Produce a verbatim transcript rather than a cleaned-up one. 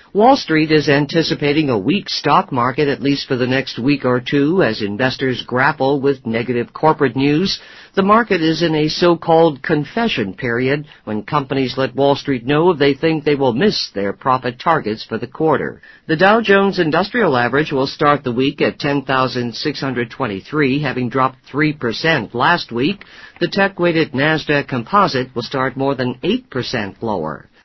Wall Street is anticipating a weak stock market at least for the next week or two as investors grapple with negative corporate news. The market is in a so-called confession period when companies let Wall Street know if they think they will miss their profit targets for the quarter. The Dow Jones Industrial Average will start the week at ten thousand six hundred twenty-three, having dropped three percent last week. The tech-weighted NASDAQ Composite will start more than eight percent lower.